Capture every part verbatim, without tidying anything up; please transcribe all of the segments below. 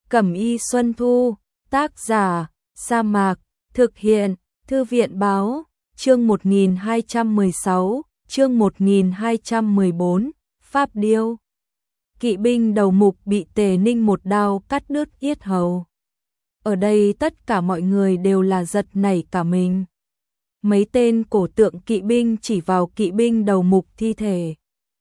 Cẩm y Xuân Thu, tác giả, Sa Mạc, thực hiện, Thư viện báo, chương một nghìn hai trăm mười sáu, chương một nghìn hai trăm mười bốn, Pháp Điêu. Kỵ binh đầu mục bị Tề Ninh một đao cắt đứt yết hầu. Ở đây tất cả mọi người đều là giật nảy cả mình. Mấy tên cổ tượng kỵ binh chỉ vào kỵ binh đầu mục thi thể,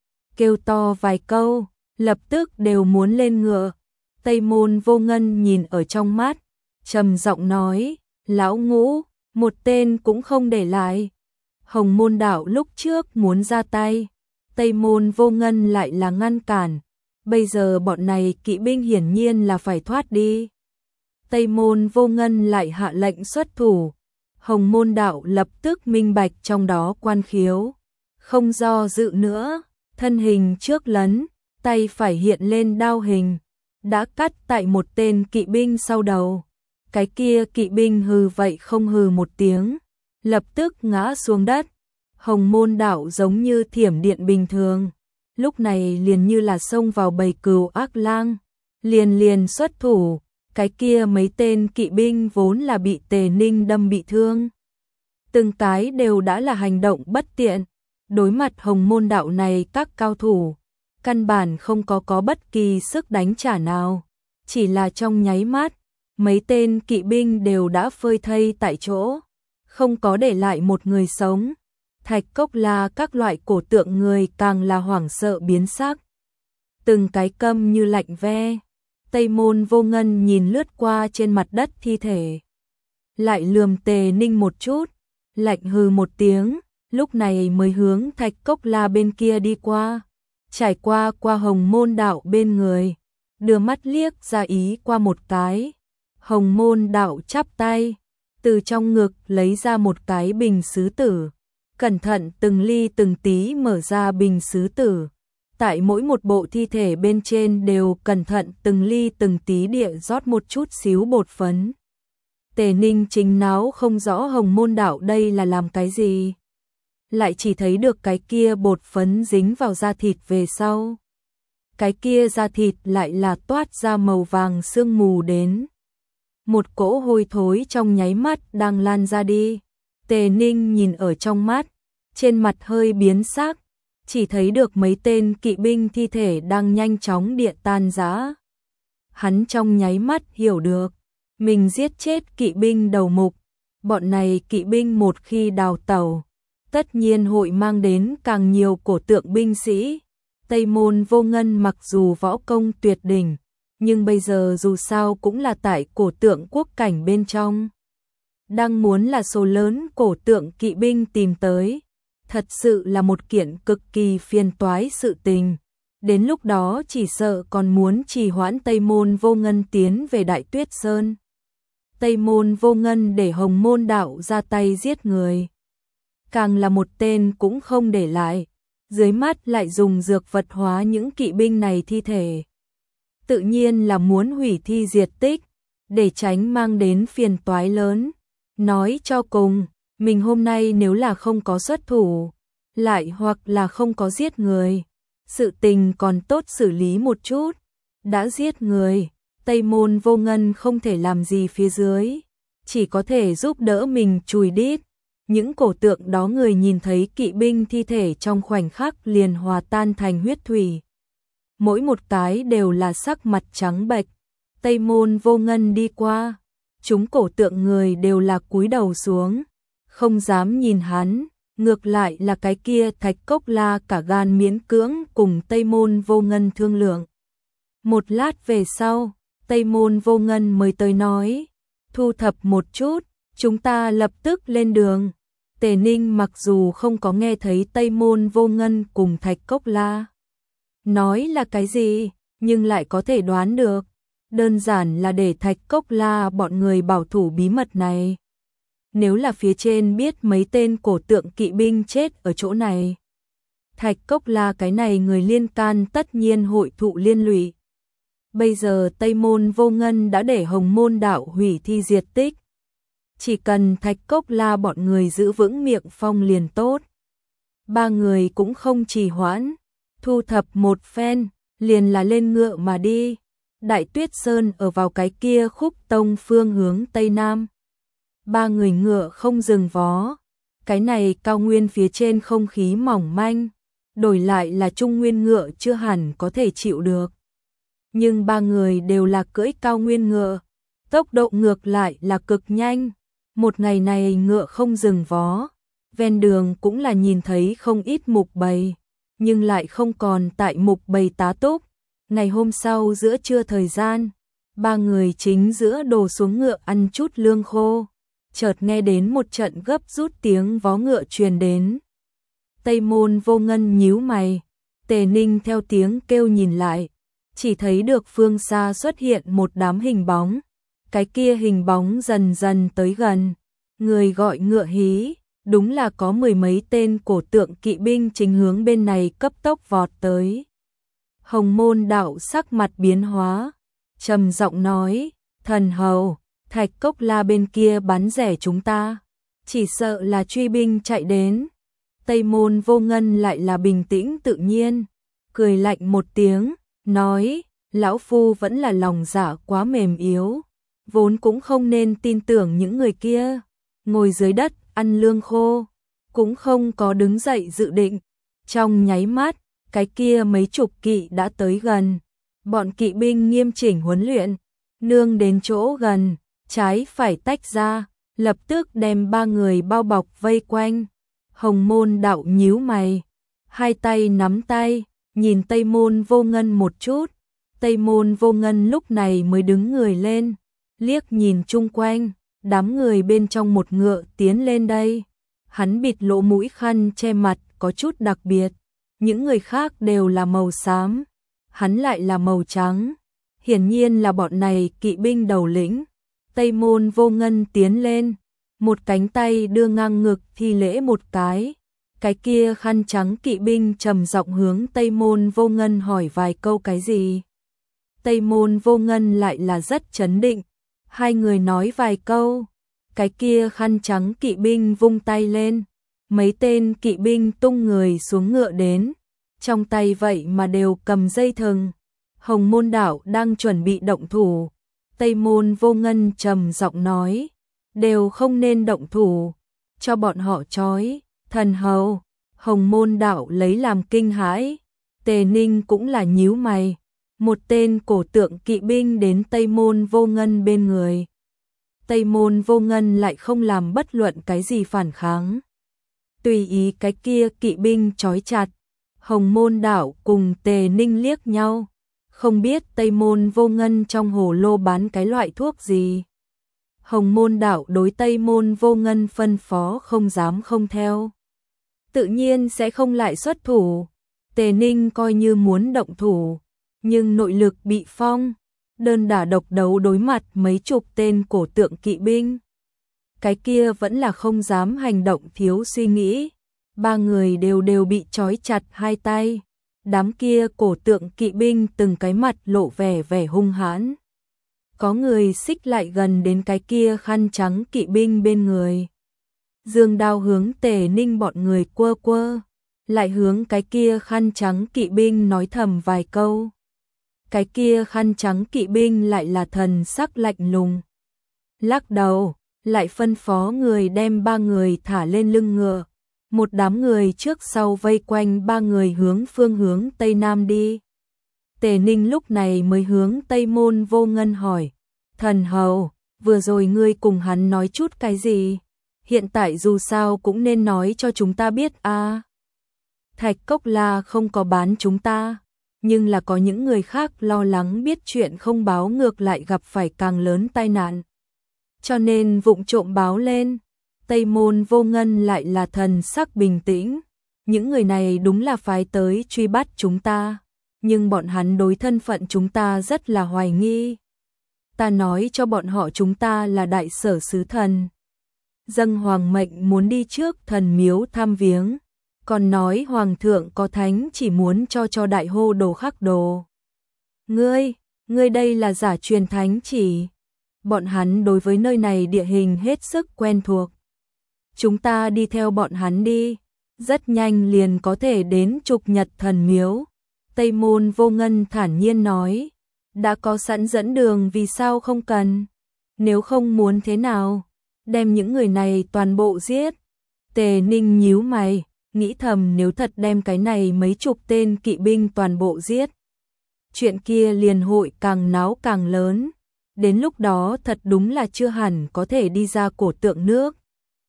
kêu to vài câu, lập tức đều muốn lên ngựa. Tây Môn Vô Ngân nhìn ở trong mắt, trầm giọng nói, lão Ngũ, một tên cũng không để lại. Hồng Môn Đạo lúc trước muốn ra tay, Tây Môn Vô Ngân lại là ngăn cản. Bây giờ bọn này kỵ binh hiển nhiên là phải thoát đi. Tây Môn Vô Ngân lại hạ lệnh xuất thủ. Hồng Môn Đạo lập tức minh bạch trong đó quan khiếu, không do dự nữa, thân hình trước lấn, tay phải hiện lên đao hình, đã cắt tại một tên kỵ binh sau đầu. Cái kia kỵ binh hừ vậy không hừ một tiếng, lập tức ngã xuống đất. Hồng Môn Đạo giống như thiểm điện bình thường, lúc này liền như là xông vào bầy cừu ác lang, liền liền xuất thủ. Cái kia mấy tên kỵ binh vốn là bị Tề Ninh đâm bị thương, từng cái đều đã là hành động bất tiện. Đối mặt Hồng Môn Đạo này các cao thủ, căn bản không có có bất kỳ sức đánh trả nào. Chỉ là trong nháy mắt, mấy tên kỵ binh đều đã phơi thây tại chỗ, không có để lại một người sống. Thạch Cốc La các loại cổ tượng người càng là hoảng sợ biến sắc, từng cái câm như lạnh ve. Tây Môn Vô Ngân nhìn lướt qua trên mặt đất thi thể, lại lườm Tề Ninh một chút, lạnh hừ một tiếng, lúc này mới hướng Thạch Cốc La bên kia đi qua, trải qua qua Hồng Môn Đạo bên người, đưa mắt liếc ra ý qua một cái. Hồng Môn Đạo chắp tay, từ trong ngực lấy ra một cái bình sứ tử, cẩn thận từng ly từng tí mở ra bình sứ tử. Tại mỗi một bộ thi thể bên trên đều cẩn thận từng ly từng tí địa rót một chút xíu bột phấn. Tề Ninh chính náo không rõ Hồng Môn Đạo đây là làm cái gì, lại chỉ thấy được cái kia bột phấn dính vào da thịt về sau, cái kia da thịt lại là toát ra màu vàng sương mù đến. Một cỗ hôi thối trong nháy mắt đang lan ra đi. Tề Ninh nhìn ở trong mắt, trên mặt hơi biến sắc, chỉ thấy được mấy tên kỵ binh thi thể đang nhanh chóng địa tan rã. Hắn trong nháy mắt hiểu được, mình giết chết kỵ binh đầu mục. Bọn này kỵ binh một khi đào tẩu, tất nhiên hội mang đến càng nhiều cổ tượng binh sĩ. Tây Môn Vô Ngân mặc dù võ công tuyệt đỉnh, nhưng bây giờ dù sao cũng là tại cổ tượng quốc cảnh bên trong. Đang muốn là số lớn cổ tượng kỵ binh tìm tới, thật sự là một kiện cực kỳ phiền toái sự tình. Đến lúc đó chỉ sợ còn muốn trì hoãn Tây Môn Vô Ngân tiến về Đại Tuyết Sơn. Tây Môn Vô Ngân để Hồng Môn Đạo ra tay giết người, càng là một tên cũng không để lại, dưới mắt lại dùng dược vật hóa những kỵ binh này thi thể. Tự nhiên là muốn hủy thi diệt tích, để tránh mang đến phiền toái lớn. Nói cho cùng, mình hôm nay nếu là không có xuất thủ, lại hoặc là không có giết người, sự tình còn tốt xử lý một chút. Đã giết người, Tây Môn Vô Ngân không thể làm gì phía dưới, chỉ có thể giúp đỡ mình chùi đít. Những cổ tượng đó người nhìn thấy kỵ binh thi thể trong khoảnh khắc liền hòa tan thành huyết thủy. Mỗi một cái đều là sắc mặt trắng bệch. Tây Môn Vô Ngân đi qua, chúng cổ tượng người đều là cúi đầu xuống, không dám nhìn hắn. Ngược lại là cái kia Thạch Cốc La cả gan miễn cưỡng cùng Tây Môn Vô Ngân thương lượng. Một lát về sau, Tây Môn Vô Ngân mới tới nói, thu thập một chút, chúng ta lập tức lên đường. Tề Ninh mặc dù không có nghe thấy Tây Môn Vô Ngân cùng Thạch Cốc La nói là cái gì, nhưng lại có thể đoán được, đơn giản là để Thạch Cốc La bọn người bảo thủ bí mật này. Nếu là phía trên biết mấy tên cổ tượng kỵ binh chết ở chỗ này, Thạch Cốc La cái này người liên can tất nhiên hội thụ liên lụy. Bây giờ Tây Môn Vô Ngân đã để Hồng Môn Đạo hủy thi diệt tích, chỉ cần Thạch Cốc La bọn người giữ vững miệng phong liền tốt. Ba người cũng không trì hoãn, thu thập một phen, liền là lên ngựa mà đi. Đại Tuyết Sơn ở vào cái kia khúc tông phương hướng Tây Nam. Ba người ngựa không dừng vó. Cái này cao nguyên phía trên không khí mỏng manh, đổi lại là trung nguyên ngựa chưa hẳn có thể chịu được. Nhưng ba người đều là cưỡi cao nguyên ngựa, tốc độ ngược lại là cực nhanh. Một ngày này ngựa không dừng vó, ven đường cũng là nhìn thấy không ít mục bầy, nhưng lại không còn tại mục bầy tá túc. Ngày hôm sau giữa trưa thời gian, ba người chính giữa đổ xuống ngựa ăn chút lương khô, chợt nghe đến một trận gấp rút tiếng vó ngựa truyền đến. Tây Môn Vô Ngân nhíu mày, Tề Ninh theo tiếng kêu nhìn lại, chỉ thấy được phương xa xuất hiện một đám hình bóng. Cái kia hình bóng dần dần tới gần, người gọi ngựa hí, đúng là có mười mấy tên cổ tượng kỵ binh chính hướng bên này cấp tốc vọt tới. Hồng Môn Đạo sắc mặt biến hóa, trầm giọng nói, thần hầu, Thạch Cốc La bên kia bắn rẻ chúng ta, chỉ sợ là truy binh chạy đến. Tây Môn Vô Ngân lại là bình tĩnh tự nhiên, cười lạnh một tiếng, nói, lão phu vẫn là lòng dạ quá mềm yếu, vốn cũng không nên tin tưởng những người kia, ngồi dưới đất ăn lương khô, cũng không có đứng dậy dự định. Trong nháy mắt, cái kia mấy chục kỵ đã tới gần, bọn kỵ binh nghiêm chỉnh huấn luyện, nương đến chỗ gần, trái phải tách ra, lập tức đem ba người bao bọc vây quanh. Hồng Môn Đạo nhíu mày, hai tay nắm tay, nhìn Tây Môn Vô Ngân một chút. Tây Môn Vô Ngân lúc này mới đứng người lên, liếc nhìn chung quanh, đám người bên trong một ngựa tiến lên đây. Hắn bịt lỗ mũi khăn che mặt có chút đặc biệt, những người khác đều là màu xám, hắn lại là màu trắng, hiển nhiên là bọn này kỵ binh đầu lĩnh. Tây Môn Vô Ngân tiến lên, một cánh tay đưa ngang ngực thi lễ một cái. Cái kia khăn trắng kỵ binh trầm giọng hướng Tây Môn Vô Ngân hỏi vài câu cái gì. Tây Môn Vô Ngân lại là rất trấn định, hai người nói vài câu, cái kia khăn trắng kỵ binh vung tay lên, mấy tên kỵ binh tung người xuống ngựa đến, trong tay vậy mà đều cầm dây thừng. Hồng Môn Đạo đang chuẩn bị động thủ, Tây Môn Vô Ngân trầm giọng nói, đều không nên động thủ, cho bọn họ trói. Thần hầu, Hồng Môn Đạo lấy làm kinh hãi, Tề Ninh cũng là nhíu mày. Một tên cổ tượng kỵ binh đến Tây Môn Vô Ngân bên người. Tây Môn Vô Ngân lại không làm bất luận cái gì phản kháng, tùy ý cái kia kỵ binh trói chặt. Hồng Môn Đạo cùng Tề Ninh liếc nhau, không biết Tây Môn Vô Ngân trong hồ lô bán cái loại thuốc gì. Hồng Môn Đạo đối Tây Môn Vô Ngân phân phó không dám không theo, tự nhiên sẽ không lại xuất thủ. Tề Ninh coi như muốn động thủ, nhưng nội lực bị phong, đơn đả độc đấu đối mặt mấy chục tên cổ tượng kỵ binh. Cái kia vẫn là không dám hành động thiếu suy nghĩ, ba người đều đều bị trói chặt hai tay. Đám kia cổ tượng kỵ binh từng cái mặt lộ vẻ vẻ hung hãn. Có người xích lại gần đến cái kia khăn trắng kỵ binh bên người, dương đao hướng Tề Ninh bọn người quơ quơ, lại hướng cái kia khăn trắng kỵ binh nói thầm vài câu. Cái kia khăn trắng kỵ binh lại là thần sắc lạnh lùng, lắc đầu, lại phân phó người đem ba người thả lên lưng ngựa. Một đám người trước sau vây quanh ba người hướng phương hướng Tây Nam đi. Tề Ninh lúc này mới hướng Tây Môn Vô Ngân hỏi, thần hầu, vừa rồi ngươi cùng hắn nói chút cái gì? Hiện tại dù sao cũng nên nói cho chúng ta biết a. À, Thạch Cốc La không có bán chúng ta, nhưng là có những người khác lo lắng biết chuyện không báo ngược lại gặp phải càng lớn tai nạn, cho nên vụng trộm báo lên. Tây Môn Vô Ngân lại là thần sắc bình tĩnh, những người này đúng là phái tới truy bắt chúng ta, nhưng bọn hắn đối thân phận chúng ta rất là hoài nghi. Ta nói cho bọn họ chúng ta là đại sở sứ thần, dâng hoàng mệnh muốn đi trước thần miếu thăm viếng, còn nói hoàng thượng có thánh chỉ muốn cho cho đại hô đồ khắc đồ. Ngươi, ngươi đây là giả truyền thánh chỉ. Bọn hắn đối với nơi này địa hình hết sức quen thuộc. Chúng ta đi theo bọn hắn đi, rất nhanh liền có thể đến Trục Nhật thần miếu. Tây Môn Vô Ngân thản nhiên nói, Đã có sẵn dẫn đường vì sao không cần? Nếu không muốn thế nào? Đem những người này toàn bộ giết. Tề Ninh nhíu mày, nghĩ thầm nếu thật đem cái này mấy chục tên kỵ binh toàn bộ giết. Chuyện kia liền hội càng náo càng lớn. Đến lúc đó thật đúng là chưa hẳn có thể đi ra cổ tượng nước.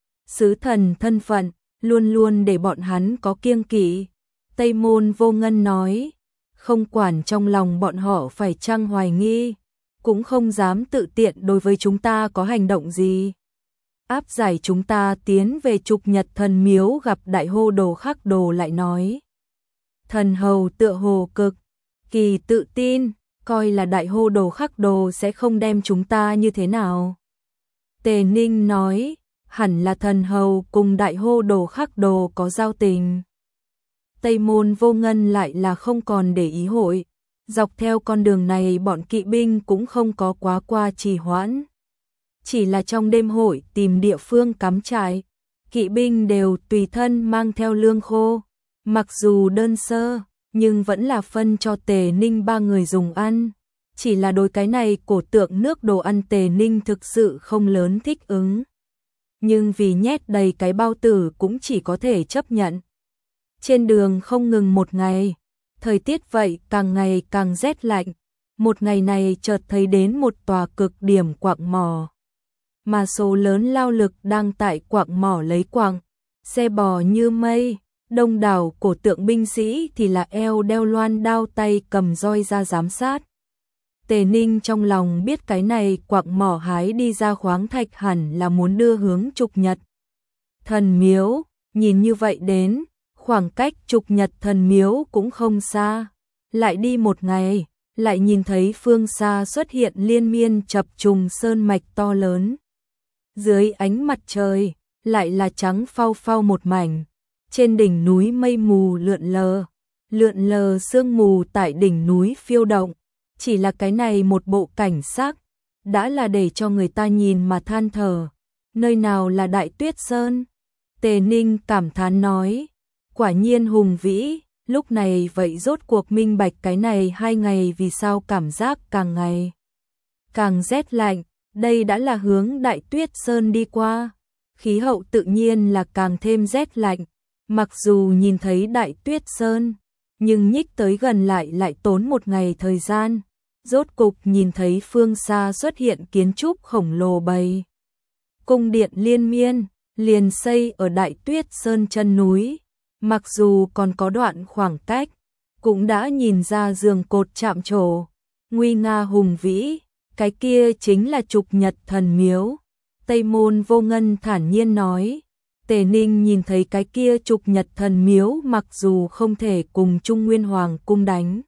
Sứ thần thân phận, luôn luôn để bọn hắn có kiêng kỵ. Tây Môn Vô Ngân nói, không quản trong lòng bọn họ phải chăng hoài nghi, cũng không dám tự tiện đối với chúng ta có hành động gì. Áp giải chúng ta tiến về Trục Nhật Thần Miếu gặp Đại Hô Đồ Khắc Đồ lại nói. Thần hầu tựa hồ cực kỳ tự tin, coi là Đại Hô Đồ Khắc Đồ sẽ không đem chúng ta như thế nào. Tề Ninh nói, hẳn là thần hầu cùng Đại Hô Đồ Khắc Đồ có giao tình. Tây Môn Vô Ngân lại là không còn để ý hội. Dọc theo con đường này bọn kỵ binh cũng không có quá qua trì hoãn. Chỉ là trong đêm hội tìm địa phương cắm trại, kỵ binh đều tùy thân mang theo lương khô. Mặc dù đơn sơ, nhưng vẫn là phân cho Tề Ninh ba người dùng ăn. Chỉ là đối cái này cổ tượng nước đồ ăn Tề Ninh thực sự không lớn thích ứng. Nhưng vì nhét đầy cái bao tử cũng chỉ có thể chấp nhận. Trên đường không ngừng một ngày, thời tiết vậy càng ngày càng rét lạnh. Một ngày này chợt thấy đến một tòa cực điểm quặng mỏ. Mà số lớn lao lực đang tại quặng mỏ lấy quặng, xe bò như mây, đông đảo cổ tượng binh sĩ thì là eo đeo loan đao tay cầm roi ra giám sát. Tề Ninh trong lòng biết cái này quặng mỏ hái đi ra khoáng thạch hẳn là muốn đưa hướng Trục Nhật Thần Miếu, nhìn như vậy đến, khoảng cách Trục Nhật Thần Miếu cũng không xa. Lại đi một ngày, lại nhìn thấy phương xa xuất hiện liên miên chập trùng sơn mạch to lớn. Dưới ánh mặt trời, lại là trắng phau phau một mảnh. Trên đỉnh núi mây mù lượn lờ, lượn lờ sương mù tại đỉnh núi phiêu động. Chỉ là cái này một bộ cảnh sắc, đã là để cho người ta nhìn mà than thở. Nơi nào là Đại Tuyết Sơn? Tề Ninh cảm thán nói, quả nhiên hùng vĩ. Lúc này vậy rốt cuộc minh bạch cái này hai ngày vì sao cảm giác càng ngày càng rét lạnh. Đây đã là hướng Đại Tuyết Sơn đi qua, khí hậu tự nhiên là càng thêm rét lạnh. Mặc dù nhìn thấy Đại Tuyết Sơn, nhưng nhích tới gần lại lại tốn một ngày thời gian. Rốt cục nhìn thấy phương xa xuất hiện kiến trúc khổng lồ bầy. Cung điện liên miên, liền xây ở Đại Tuyết Sơn chân núi. Mặc dù còn có đoạn khoảng cách, cũng đã nhìn ra giường cột chạm trổ, nguy nga hùng vĩ. Cái kia chính là Trục Nhật Thần Miếu. Tây Môn Vô Ngân thản nhiên nói. Tề Ninh nhìn thấy cái kia Trục Nhật Thần Miếu mặc dù không thể cùng Trung Nguyên Hoàng cung đánh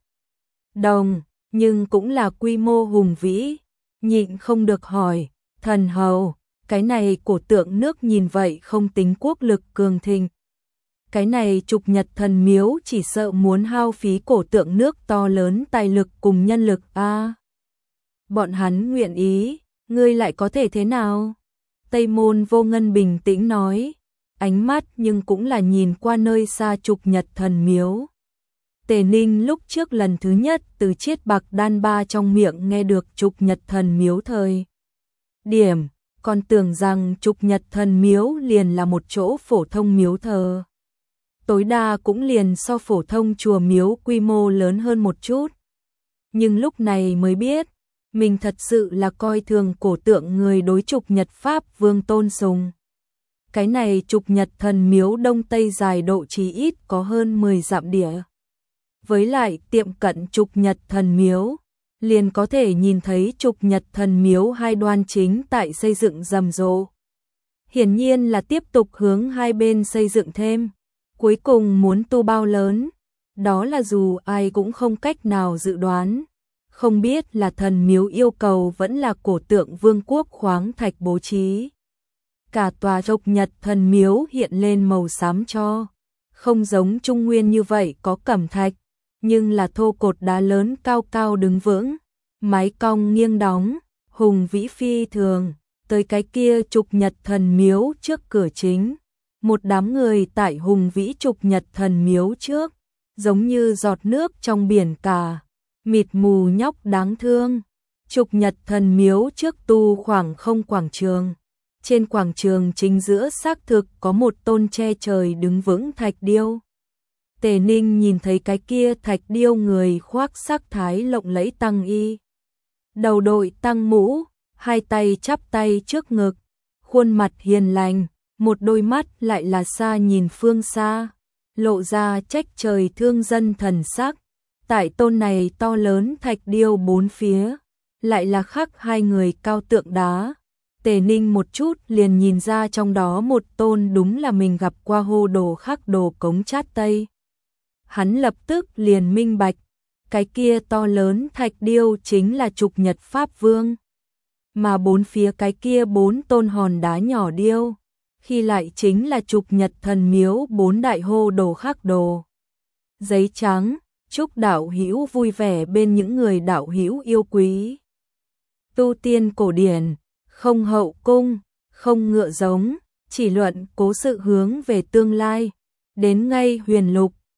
đồng, nhưng cũng là quy mô hùng vĩ. Nhịn không được hỏi, thần hầu, cái này cổ tượng nước nhìn vậy không tính quốc lực cường thịnh. Cái này Trục Nhật Thần Miếu chỉ sợ muốn hao phí cổ tượng nước to lớn tài lực cùng nhân lực a. À, bọn hắn nguyện ý, ngươi lại có thể thế nào? Tây Môn Vô Ngân bình tĩnh nói, ánh mắt nhưng cũng là nhìn qua nơi xa Trục Nhật Thần Miếu. Tề Ninh lúc trước lần thứ nhất từ Chiết Bạc Đan Ba trong miệng nghe được Trục Nhật Thần Miếu thời điểm, còn tưởng rằng Trục Nhật Thần Miếu liền là một chỗ phổ thông miếu thờ. Tối đa cũng liền so phổ thông chùa miếu quy mô lớn hơn một chút. Nhưng lúc này mới biết, mình thật sự là coi thường cổ tượng người đối Trục Nhật Pháp Vương tôn sùng. Cái này Trục Nhật Thần Miếu đông tây dài độ chí ít có hơn mười dặm địa. Với lại tiệm cận Trục Nhật Thần Miếu, liền có thể nhìn thấy Trục Nhật Thần Miếu hai đoan chính tại xây dựng rầm rộ. Hiển nhiên là tiếp tục hướng hai bên xây dựng thêm. Cuối cùng muốn tu bao lớn, đó là dù ai cũng không cách nào dự đoán. Không biết là thần miếu yêu cầu vẫn là cổ tượng vương quốc khoáng thạch bố trí. Cả tòa Trục Nhật Thần Miếu hiện lên màu xám cho, không giống Trung Nguyên như vậy có cẩm thạch, nhưng là thô cột đá lớn cao cao đứng vững, mái cong nghiêng đóng, hùng vĩ phi thường. Tới cái kia Trục Nhật Thần Miếu trước cửa chính, một đám người tại hùng vĩ Trục Nhật Thần Miếu trước, giống như giọt nước trong biển cả. mịt mù nhóc đáng thương. Trục Nhật Thần Miếu trước tu khoảng không quảng trường. Trên quảng trường chính giữa xác thực có một tôn che trời đứng vững thạch điêu. Tề Ninh nhìn thấy cái kia thạch điêu người khoác sắc thái lộng lẫy tăng y. Đầu đội tăng mũ, hai tay chắp tay trước ngực, khuôn mặt hiền lành, một đôi mắt lại là xa nhìn phương xa, lộ ra trách trời thương dân thần sắc. Tại tôn này to lớn thạch điêu bốn phía, lại là khắc hai người cao tượng đá. Tề Ninh một chút liền nhìn ra trong đó một tôn đúng là mình gặp qua Hô Đồ khắc đồ Cống Chát Tây. Hắn lập tức liền minh bạch, cái kia to lớn thạch điêu chính là Trục Nhật Pháp Vương. Mà bốn phía cái kia bốn tôn hòn đá nhỏ điêu, khi lại chính là Trục Nhật Thần Miếu bốn đại Hô Đồ khắc đồ. Giấy trắng, chúc đạo hữu vui vẻ bên những người đạo hữu yêu quý. Tu tiên cổ điển, không hậu cung, không ngựa giống, chỉ luận cố sự hướng về tương lai. Đến ngay huyền lục,